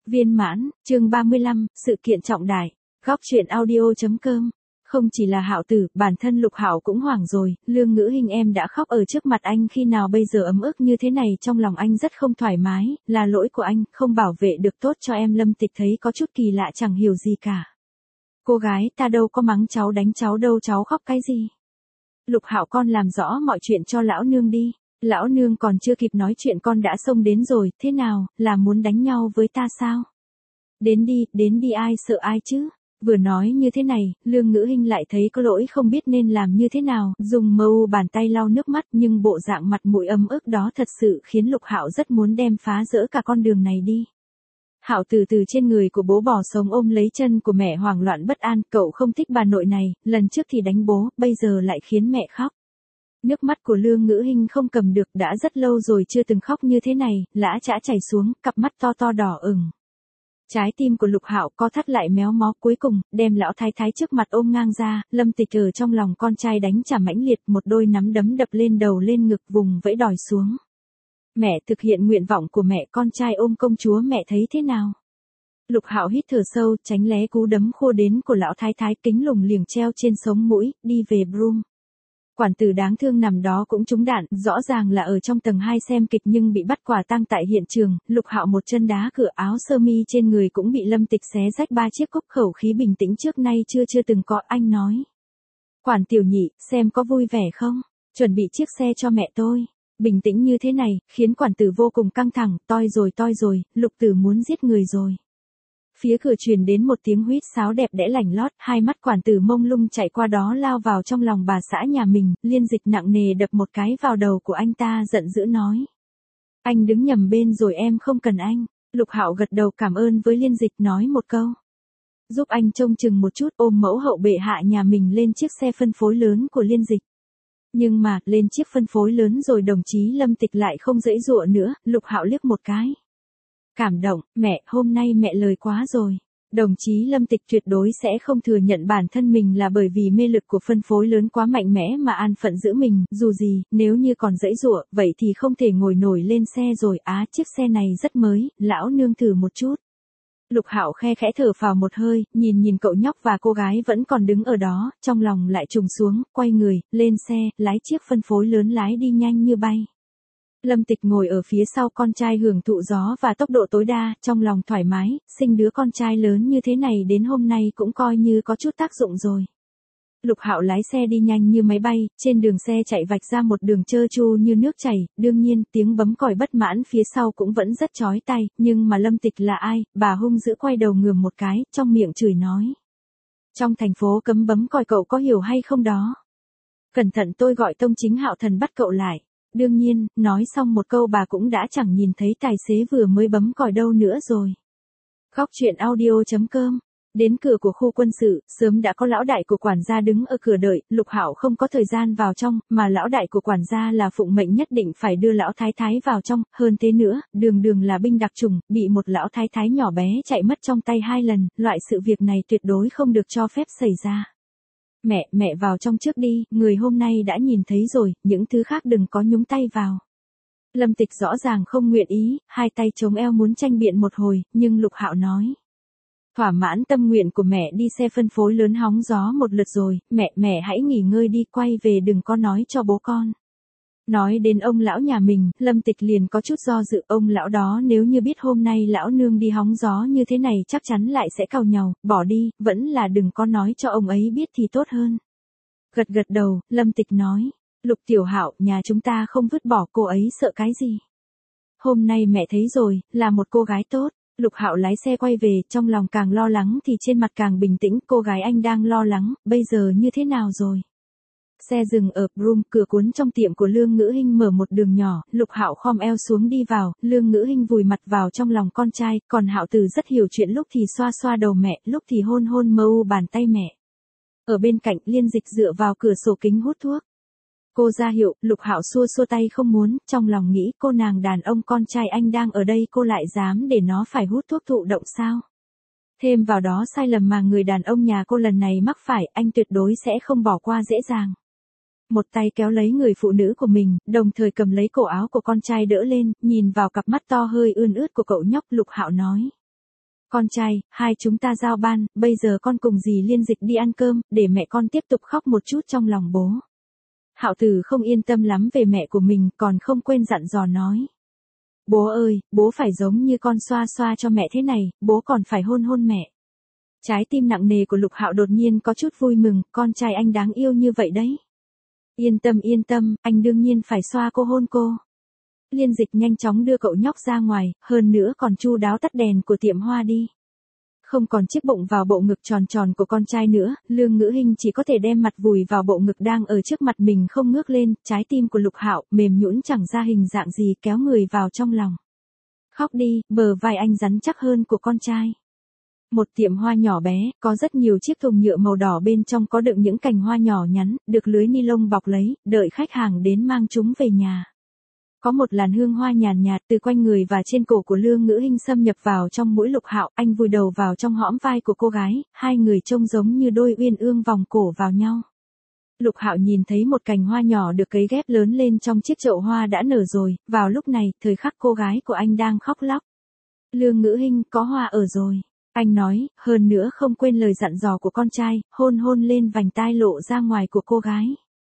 Viên mãn, chương 35, sự kiện trọng đại. Góc truyện audio.com. Không chỉ là Hạo Tử, bản thân Lục Hạo cũng hoảng rồi, Lương Ngữ Hinh em đã khóc ở trước mặt anh khi nào bây giờ ấm ức như thế này, trong lòng anh rất không thoải mái, là lỗi của anh, không bảo vệ được tốt cho em. Lâm Tịch thấy có chút kỳ lạ chẳng hiểu gì cả. Cô gái, ta đâu có mắng cháu đánh cháu đâu, cháu khóc cái gì? Lục Hạo, con làm rõ mọi chuyện cho lão nương đi. Lão nương còn chưa kịp nói chuyện con đã xông đến rồi, thế nào, là muốn đánh nhau với ta sao? Đến đi ai sợ ai chứ? Vừa nói như thế này, Lương Ngữ Hinh lại thấy có lỗi không biết nên làm như thế nào, dùng mâu bàn tay lau nước mắt, nhưng bộ dạng mặt mũi ấm ức đó thật sự khiến Lục Hạo rất muốn đem phá rỡ cả con đường này đi. Hạo Tử từ trên người của bố bò sống ôm lấy chân của mẹ, hoảng loạn bất an, cậu không thích bà nội này, lần trước thì đánh bố, bây giờ lại khiến mẹ khóc. Nước mắt của Lương Ngữ Hinh không cầm được, đã rất lâu rồi chưa từng khóc như thế này, lã chã chảy xuống, cặp mắt to to đỏ ửng. Trái tim của Lục Hạo co thắt lại méo mó, cuối cùng đem lão thái thái trước mặt ôm ngang ra. Lâm Tịch ở trong lòng con trai đánh trả mãnh liệt, một đôi nắm đấm đập lên đầu lên ngực, vùng vẫy đòi xuống. Mẹ thực hiện nguyện vọng của mẹ, con trai ôm công chúa, mẹ thấy thế nào? Lục Hạo hít thở sâu, tránh né cú đấm khô đến của lão thái thái, kính lủng liềng treo trên sống mũi, đi về Broom. Quản tử đáng thương nằm đó cũng trúng đạn, rõ ràng là ở trong tầng 2 xem kịch nhưng bị bắt quả tang tại hiện trường. Lục Hạo một chân đá cửa, áo sơ mi trên người cũng bị Lâm Tịch xé rách 3 chiếc cúc, khẩu khí bình tĩnh trước nay chưa từng có. Anh nói: Quản tiểu nhị, xem có vui vẻ không? Chuẩn bị chiếc xe cho mẹ tôi. Bình tĩnh như thế này, khiến quản tử vô cùng căng thẳng, toi rồi, Lục Tử muốn giết người rồi. Phía cửa truyền đến một tiếng huýt sáo đẹp đẽ lành lót, hai mắt quản tử mông lung chạy qua đó lao vào trong lòng bà xã nhà mình. Liên Dịch nặng nề đập một cái vào đầu của anh ta, giận dữ nói: Anh đứng nhầm bên rồi, em không cần anh. Lục Hạo gật đầu cảm ơn với Liên Dịch, nói một câu: Giúp anh trông chừng một chút, ôm mẫu hậu bệ hạ nhà mình lên chiếc xe phân phối lớn của Liên Dịch. Nhưng mà, lên chiếc phân phối lớn rồi đồng chí Lâm Tịch lại không giãy giụa nữa. Lục Hạo liếc một cái. Cảm động, mẹ, hôm nay mẹ lời quá rồi. Đồng chí Lâm Tịch tuyệt đối sẽ không thừa nhận bản thân mình là bởi vì mê lực của phân phối lớn quá mạnh mẽ mà an phận giữ mình, dù gì, nếu như còn giãy giụa, vậy thì không thể ngồi nổi lên xe rồi. Chiếc xe này rất mới, lão nương thử một chút. Lục Hạo khe khẽ thở phào một hơi, nhìn cậu nhóc và cô gái vẫn còn đứng ở đó, trong lòng lại trùng xuống, quay người, lên xe, lái chiếc phân phối lớn lái đi nhanh như bay. Lâm Tịch ngồi ở phía sau con trai hưởng thụ gió và tốc độ tối đa, trong lòng thoải mái, sinh đứa con trai lớn như thế này đến hôm nay cũng coi như có chút tác dụng rồi. Lục Hạo lái xe đi nhanh như máy bay, trên đường xe chạy vạch ra một đường trơ tru như nước chảy, đương nhiên tiếng bấm còi bất mãn phía sau cũng vẫn rất chói tai, nhưng mà Lâm Tịch là ai? Bà hung dữ quay đầu ngườm một cái, trong miệng chửi nói: Trong thành phố cấm bấm còi, cậu có hiểu hay không đó? Cẩn thận tôi gọi Tông Chính Hạo Thần bắt cậu lại. Đương nhiên, nói xong một câu bà cũng đã chẳng nhìn thấy tài xế vừa mới bấm còi đâu nữa rồi. Góc truyện audio.com. Đến cửa của khu quân sự, sớm đã có lão đại của quản gia đứng ở cửa đợi. Lục Hạo không có thời gian vào trong, mà lão đại của quản gia là phụng mệnh nhất định phải đưa lão thái thái vào trong. Hơn thế nữa, đường là binh đặc chủng, bị một lão thái thái nhỏ bé chạy mất trong tay 2 lần, loại sự việc này tuyệt đối không được cho phép xảy ra. Mẹ vào trong trước đi, người hôm nay đã nhìn thấy rồi, những thứ khác đừng có nhúng tay vào. Lâm Tịch rõ ràng không nguyện ý, hai tay chống eo muốn tranh biện một hồi, nhưng Lục Hạo nói: Thỏa mãn tâm nguyện của mẹ, đi xe phân phối lớn hóng gió một lượt rồi, mẹ hãy nghỉ ngơi đi, quay về đừng có nói cho bố con. Nói đến ông lão nhà mình, Lâm Tịch liền có chút do dự, ông lão đó nếu như biết hôm nay lão nương đi hóng gió như thế này chắc chắn lại sẽ càu nhàu, bỏ đi, vẫn là đừng có nói cho ông ấy biết thì tốt hơn. Gật đầu, Lâm Tịch nói: Lục Tiểu Hạo, nhà chúng ta không vứt bỏ cô ấy, sợ cái gì? Hôm nay mẹ thấy rồi, là một cô gái tốt. Lục Hạo lái xe quay về, trong lòng càng lo lắng thì trên mặt càng bình tĩnh. Cô gái anh đang lo lắng, bây giờ như thế nào rồi? Xe dừng ở Broom, cửa cuốn trong tiệm của Lương Ngữ Hinh mở một đường nhỏ. Lục Hạo khom eo xuống đi vào, Lương Ngữ Hinh vùi mặt vào trong lòng con trai, còn Hạo Tử rất hiểu chuyện, lúc thì xoa đầu mẹ, lúc thì hôn mâu bàn tay mẹ. Ở bên cạnh, Liên Dịch dựa vào cửa sổ kính hút thuốc. Cô ra hiệu, Lục Hạo xua tay không muốn, trong lòng nghĩ cô nàng đàn ông con trai anh đang ở đây, cô lại dám để nó phải hút thuốc thụ động sao? Thêm vào đó sai lầm mà người đàn ông nhà cô lần này mắc phải, anh tuyệt đối sẽ không bỏ qua dễ dàng. Một tay kéo lấy người phụ nữ của mình, đồng thời cầm lấy cổ áo của con trai đỡ lên, nhìn vào cặp mắt to hơi ươn ướt của cậu nhóc. Lục Hạo nói: Con trai, hai chúng ta giao ban, bây giờ con cùng dì Liên Dịch đi ăn cơm, để mẹ con tiếp tục khóc một chút trong lòng bố. Hạo Tử không yên tâm lắm về mẹ của mình, còn không quên dặn dò nói. Bố ơi, bố phải giống như con xoa xoa cho mẹ thế này, bố còn phải hôn hôn mẹ. Trái tim nặng nề của Lục Hạo đột nhiên có chút vui mừng, con trai anh đáng yêu như vậy đấy. Yên tâm, anh đương nhiên phải xoa cô hôn cô. Liên Dịch nhanh chóng đưa cậu nhóc ra ngoài, hơn nữa còn chu đáo tắt đèn của tiệm hoa đi. Không còn chiếc bụng vào bộ ngực tròn tròn của con trai nữa, Lương Ngữ Hinh chỉ có thể đem mặt vùi vào bộ ngực đang ở trước mặt mình không ngước lên, trái tim của Lục Hạo mềm nhũn chẳng ra hình dạng gì kéo người vào trong lòng. Khóc đi, bờ vai anh rắn chắc hơn của con trai. Một tiệm hoa nhỏ bé, có rất nhiều chiếc thùng nhựa màu đỏ bên trong có đựng những cành hoa nhỏ nhắn, được lưới ni lông bọc lấy, đợi khách hàng đến mang chúng về nhà. Có một làn hương hoa nhàn nhạt từ quanh người và trên cổ của Lương Ngữ Hinh xâm nhập vào trong mũi Lục Hạo, anh vùi đầu vào trong hõm vai của cô gái, hai người trông giống như đôi uyên ương vòng cổ vào nhau. Lục Hạo nhìn thấy một cành hoa nhỏ được cấy ghép lớn lên trong chiếc chậu hoa đã nở rồi, vào lúc này, thời khắc cô gái của anh đang khóc lóc. Lương Ngữ Hinh, có hoa ở rồi. Anh nói, hơn nữa không quên lời dặn dò của con trai, hôn hôn lên vành tai lộ ra ngoài của cô gái.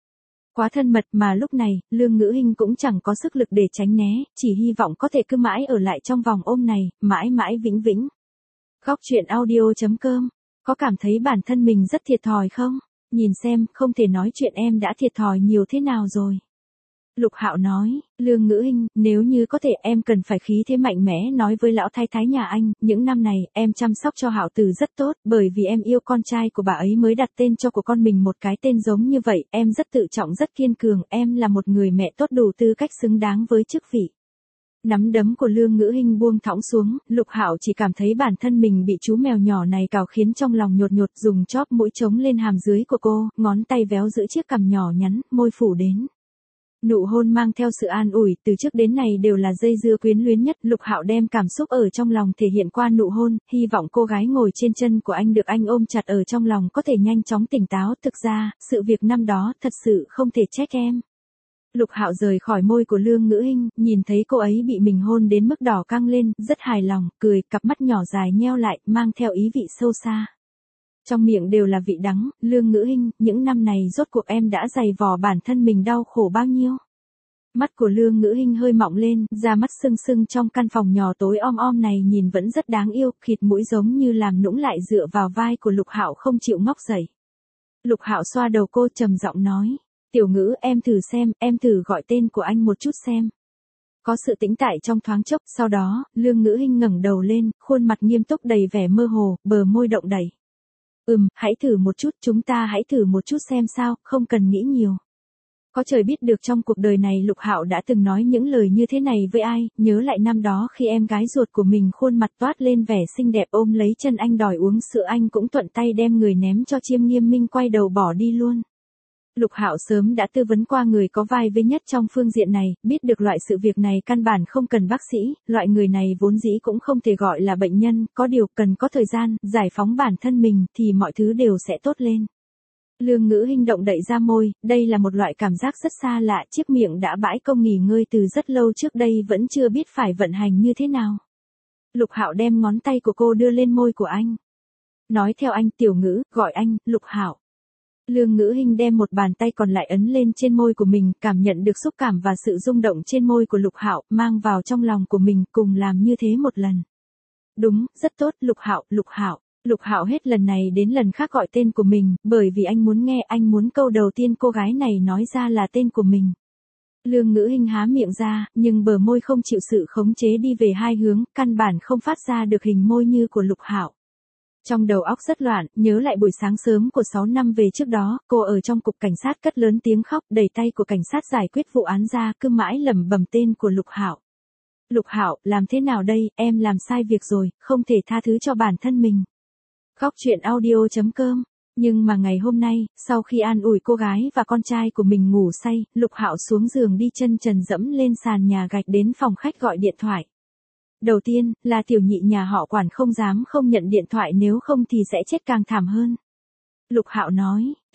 Quá thân mật mà lúc này, Lương Ngữ Hinh cũng chẳng có sức lực để tránh né, chỉ hy vọng có thể cứ mãi ở lại trong vòng ôm này, mãi mãi vĩnh viễn. Góc truyện audio.com. Có cảm thấy bản thân mình rất thiệt thòi không? Nhìn xem, không thể nói chuyện em đã thiệt thòi nhiều thế nào rồi. Lục Hạo nói, Lương Ngữ Hinh, nếu như có thể em cần phải khí thế mạnh mẽ nói với lão thái thái nhà anh, những năm này, em chăm sóc cho Hạo Tử rất tốt, bởi vì em yêu con trai của bà ấy mới đặt tên cho của con mình một cái tên giống như vậy, em rất tự trọng rất kiên cường, em là một người mẹ tốt đủ tư cách xứng đáng với chức vị. Nắm đấm của Lương Ngữ Hinh buông thõng xuống, Lục Hạo chỉ cảm thấy bản thân mình bị chú mèo nhỏ này cào khiến trong lòng nhột nhột, dùng chóp mũi chống lên hàm dưới của cô, ngón tay véo giữ chiếc cằm nhỏ nhắn, môi phủ đến. Nụ hôn mang theo sự an ủi, từ trước đến nay đều là dây dưa quyến luyến nhất, Lục Hạo đem cảm xúc ở trong lòng thể hiện qua nụ hôn, hy vọng cô gái ngồi trên chân của anh được anh ôm chặt ở trong lòng có thể nhanh chóng tỉnh táo, thực ra, sự việc năm đó thật sự không thể trách em. Lục Hạo rời khỏi môi của Lương Ngữ Hinh, nhìn thấy cô ấy bị mình hôn đến mức đỏ căng lên, rất hài lòng, cười, cặp mắt nhỏ dài nheo lại, mang theo ý vị sâu xa. Trong miệng đều là vị đắng, Lương Ngữ Hinh, những năm này rốt cuộc em đã dày vò bản thân mình đau khổ bao nhiêu. Mắt của Lương Ngữ Hinh hơi mọng lên, da mắt sưng sưng trong căn phòng nhỏ tối om om này nhìn vẫn rất đáng yêu, khịt mũi giống như làm nũng lại dựa vào vai của Lục Hạo không chịu ngóc dậy. Lục Hạo xoa đầu cô trầm giọng nói, Tiểu Ngữ em thử xem, em thử gọi tên của anh một chút xem. Có sự tĩnh tại trong thoáng chốc, sau đó, Lương Ngữ Hinh ngẩng đầu lên, khuôn mặt nghiêm túc đầy vẻ mơ hồ, bờ môi động đẩy. Hãy thử một chút, chúng ta hãy thử một chút xem sao, không cần nghĩ nhiều. Có trời biết được trong cuộc đời này Lục Hạo đã từng nói những lời như thế này với ai, nhớ lại năm đó khi em gái ruột của mình khuôn mặt toát lên vẻ xinh đẹp ôm lấy chân anh đòi uống sữa anh cũng thuận tay đem người ném cho Chiêm Nghiêm Minh quay đầu bỏ đi luôn. Lục Hạo sớm đã tư vấn qua người có vai vế nhất trong phương diện này, biết được loại sự việc này căn bản không cần bác sĩ, loại người này vốn dĩ cũng không thể gọi là bệnh nhân, có điều cần có thời gian, giải phóng bản thân mình thì mọi thứ đều sẽ tốt lên. Lương Ngữ Hinh động đậy ra môi, đây là một loại cảm giác rất xa lạ, chiếc miệng đã bãi công nghỉ ngơi từ rất lâu trước đây vẫn chưa biết phải vận hành như thế nào. Lục Hạo đem ngón tay của cô đưa lên môi của anh. Nói theo anh, Tiểu Ngữ, gọi anh, Lục Hạo. Lương Ngữ Hinh đem một bàn tay còn lại ấn lên trên môi của mình, cảm nhận được xúc cảm và sự rung động trên môi của Lục Hạo, mang vào trong lòng của mình, cùng làm như thế một lần. Đúng, rất tốt, Lục Hạo, Lục Hạo. Lục Hạo hết lần này đến lần khác gọi tên của mình, bởi vì anh muốn nghe, anh muốn câu đầu tiên cô gái này nói ra là tên của mình. Lương Ngữ Hinh há miệng ra, nhưng bờ môi không chịu sự khống chế đi về hai hướng, căn bản không phát ra được hình môi như của Lục Hạo. Trong đầu óc rất loạn, nhớ lại buổi sáng sớm của 6 năm về trước đó, cô ở trong cục cảnh sát cất lớn tiếng khóc, đẩy tay của cảnh sát giải quyết vụ án ra, cứ mãi lẩm bẩm tên của Lục Hạo. Lục Hạo, làm thế nào đây, em làm sai việc rồi, không thể tha thứ cho bản thân mình. Góc truyện audio.com. Nhưng mà ngày hôm nay, sau khi an ủi cô gái và con trai của mình ngủ say, Lục Hạo xuống giường đi chân trần dẫm lên sàn nhà gạch đến phòng khách gọi điện thoại. Đầu tiên, là tiểu nhị nhà họ Quản không dám không nhận điện thoại nếu không thì sẽ chết càng thảm hơn. Lục Hạo nói,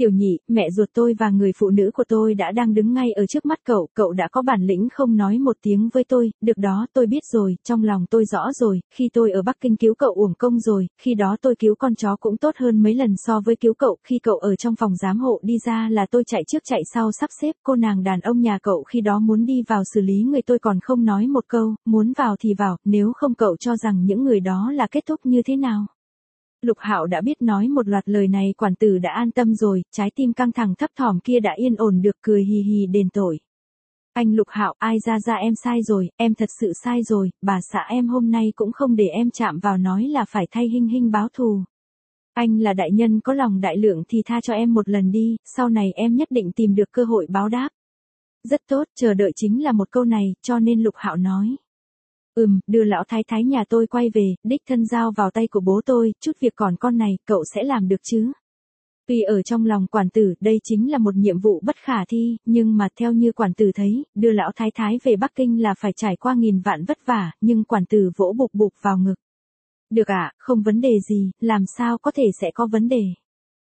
Tiểu Nhị, mẹ ruột tôi và người phụ nữ của tôi đã đang đứng ngay ở trước mắt cậu, cậu đã có bản lĩnh không nói một tiếng với tôi, được đó tôi biết rồi, trong lòng tôi rõ rồi, khi tôi ở Bắc Kinh cứu cậu uổng công rồi, khi đó tôi cứu con chó cũng tốt hơn mấy lần so với cứu cậu, khi cậu ở trong phòng giám hộ đi ra là tôi chạy trước chạy sau sắp xếp, cô nàng đàn ông nhà cậu khi đó muốn đi vào xử lý người tôi còn không nói một câu, muốn vào thì vào, nếu không cậu cho rằng những người đó là kết thúc như thế nào? Lục Hạo đã biết nói một loạt lời này quản tử đã an tâm rồi, trái tim căng thẳng thấp thỏm kia đã yên ổn được cười hì hì đền tội. Anh Lục Hạo, ai ra em sai rồi, em thật sự sai rồi, bà xã em hôm nay cũng không để em chạm vào nói là phải thay Hinh Hinh báo thù. Anh là đại nhân có lòng đại lượng thì tha cho em một lần đi, sau này em nhất định tìm được cơ hội báo đáp. Rất tốt, chờ đợi chính là một câu này, cho nên Lục Hạo nói. Đưa lão thái thái nhà tôi quay về, đích thân giao vào tay của bố tôi, chút việc còn con này, cậu sẽ làm được chứ? Tuy ở trong lòng quản tử, đây chính là một nhiệm vụ bất khả thi, nhưng mà theo như quản tử thấy, đưa lão thái thái về Bắc Kinh là phải trải qua nghìn vạn vất vả, nhưng quản tử vỗ bục bục vào ngực. Được ạ, không vấn đề gì, làm sao có thể sẽ có vấn đề.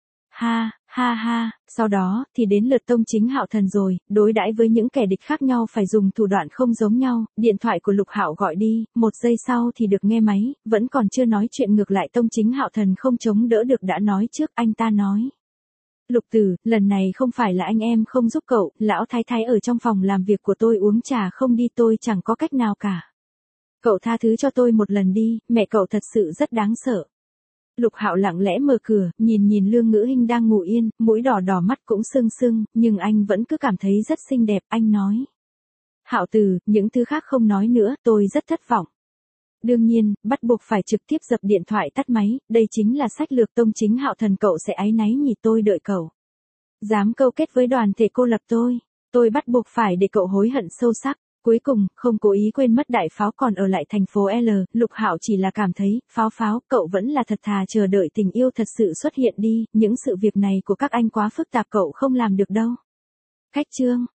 Ha, sau đó, thì đến lượt Tông Chính Hạo Thần rồi, đối đãi với những kẻ địch khác nhau phải dùng thủ đoạn không giống nhau, điện thoại của Lục Hạo gọi đi, 1 giây sau thì được nghe máy, vẫn còn chưa nói chuyện ngược lại Tông Chính Hạo Thần không chống đỡ được đã nói trước, anh ta nói. Lục Tử, lần này không phải là anh em không giúp cậu, lão thái thái ở trong phòng làm việc của tôi uống trà không đi tôi chẳng có cách nào cả. Cậu tha thứ cho tôi một lần đi, mẹ cậu thật sự rất đáng sợ. Lục Hạo lặng lẽ mở cửa, nhìn Lương Ngữ Hinh đang ngủ yên, mũi đỏ đỏ mắt cũng sưng sưng, nhưng anh vẫn cứ cảm thấy rất xinh đẹp, anh nói. Hạo Tử, những thứ khác không nói nữa, tôi rất thất vọng. Đương nhiên, bắt buộc phải trực tiếp dập điện thoại tắt máy, đây chính là sách lược Tông Chính Hạo Thần, cậu sẽ áy náy nhỉ, tôi đợi cậu. Dám câu kết với đoàn thể cô lập tôi bắt buộc phải để cậu hối hận sâu sắc. Cuối cùng, không cố ý quên mất đại pháo còn ở lại thành phố L, Lục Hạo chỉ là cảm thấy, pháo, cậu vẫn là thật thà chờ đợi tình yêu thật sự xuất hiện đi, những sự việc này của các anh quá phức tạp cậu không làm được đâu. Khách chương.